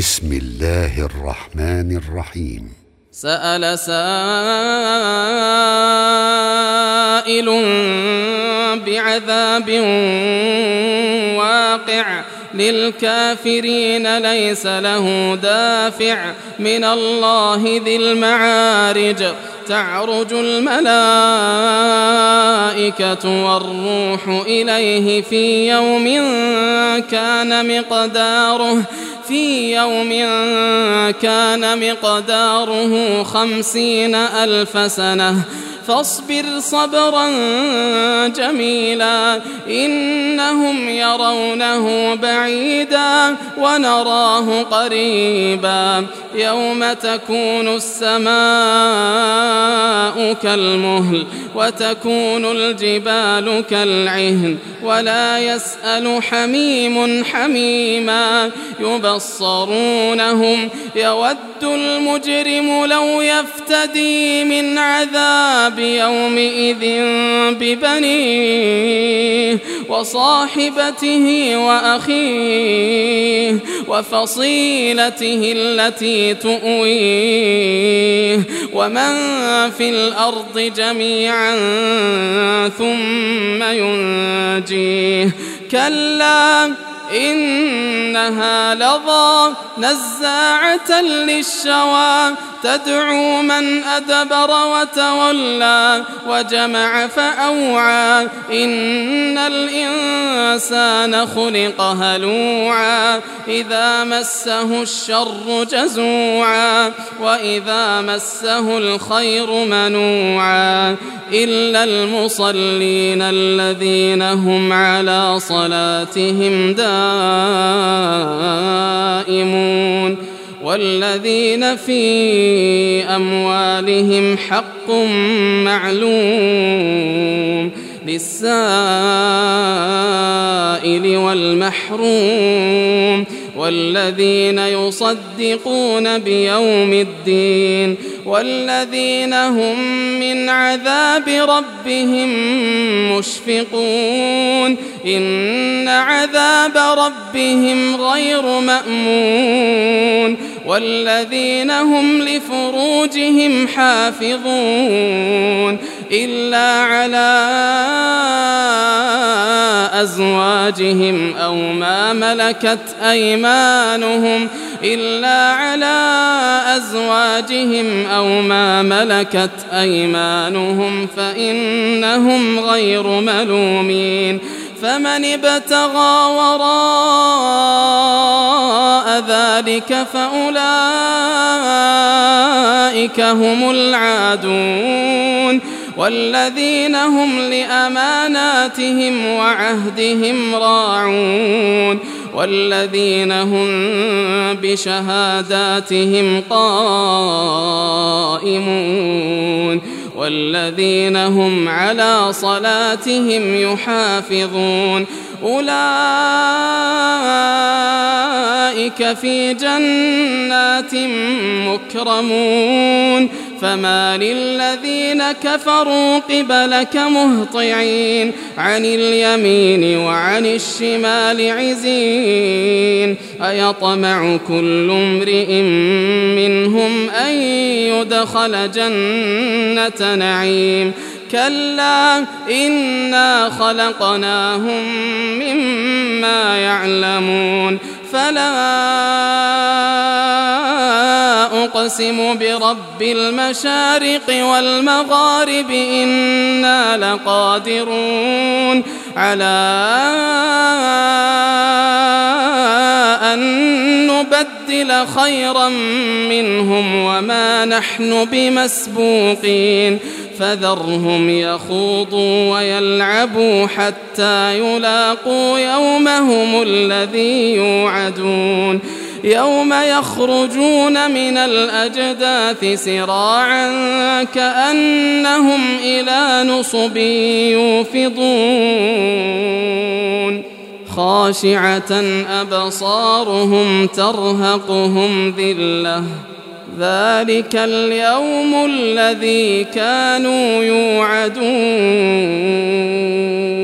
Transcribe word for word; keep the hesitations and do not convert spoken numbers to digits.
بسم الله الرحمن الرحيم. سأل سائل بعذاب واقع للكافرين ليس له دافع من الله ذي المعارج تعرج الملائكة والروح إليه في يوم كان مقداره في يوم كان مقداره خمسين ألف سنة فاصبر صبرا جميلا إنهم يرونه بعيدا ونراه قريبا يوم تكون السماء كالمهل وتكون الجبال كالعهن ولا يسأل حميم حميما يبصرونهم يود المجرم لو يفتدي من عذاب يومئذ ببنيه وصاحبته وأخيه وفصيلته التي تؤويه ومن في الأرض جميعا ثم ينجيه كلا إنها لظى نزاعة للشوى تدعو من أدبر وتولى وجمع فأوعى إن الإنسان خلق هلوعا إذا مسه الشر جزوعا وإذا مسه الخير منوعا إلا المصلين الذين هم على صلاتهم دائمون والذين في أموالهم حق معلوم للسائل والمحروم والذين يصدقون بيوم الدين والذين هم من عذاب ربهم مشفقون إن عذاب ربهم غير مأمون والذين هم لفروجهم حافظون إلا على أزواجهم أو ما ملكت أيمانهم إلا على أزواجهم أو ما ملكت أيمانهم فإنهم غير ملومين فمن ابتغى وراء ذلك فأولئك هم العادون والذين هم لأماناتهم وعهدهم راعون والذين هم بشهاداتهم قائمون والذين هم على صلاتهم يحافظون أولئك في جنات مكرمون فما للذين كفروا قبلك مهطعين عن اليمين وعن الشمال عزين أيطمع كل امرئ منهم أن يدخل جنة نعيم كلا إنا خلقناهم مما يعلمون فلا أقسم برب المشارق والمغارب إنا لقادرون على أن نبدل خيرا منهم وما نحن بمسبوقين فذرهم يخوضوا ويلعبوا حتى يلاقوا يومهم الذي يوعدون يوم يخرجون من الأجداث سراعا كأنهم إلى نصب يوفضون خاشعة أبصارهم ترهقهم ذلة ذلك اليوم الذي كانوا يوعدون.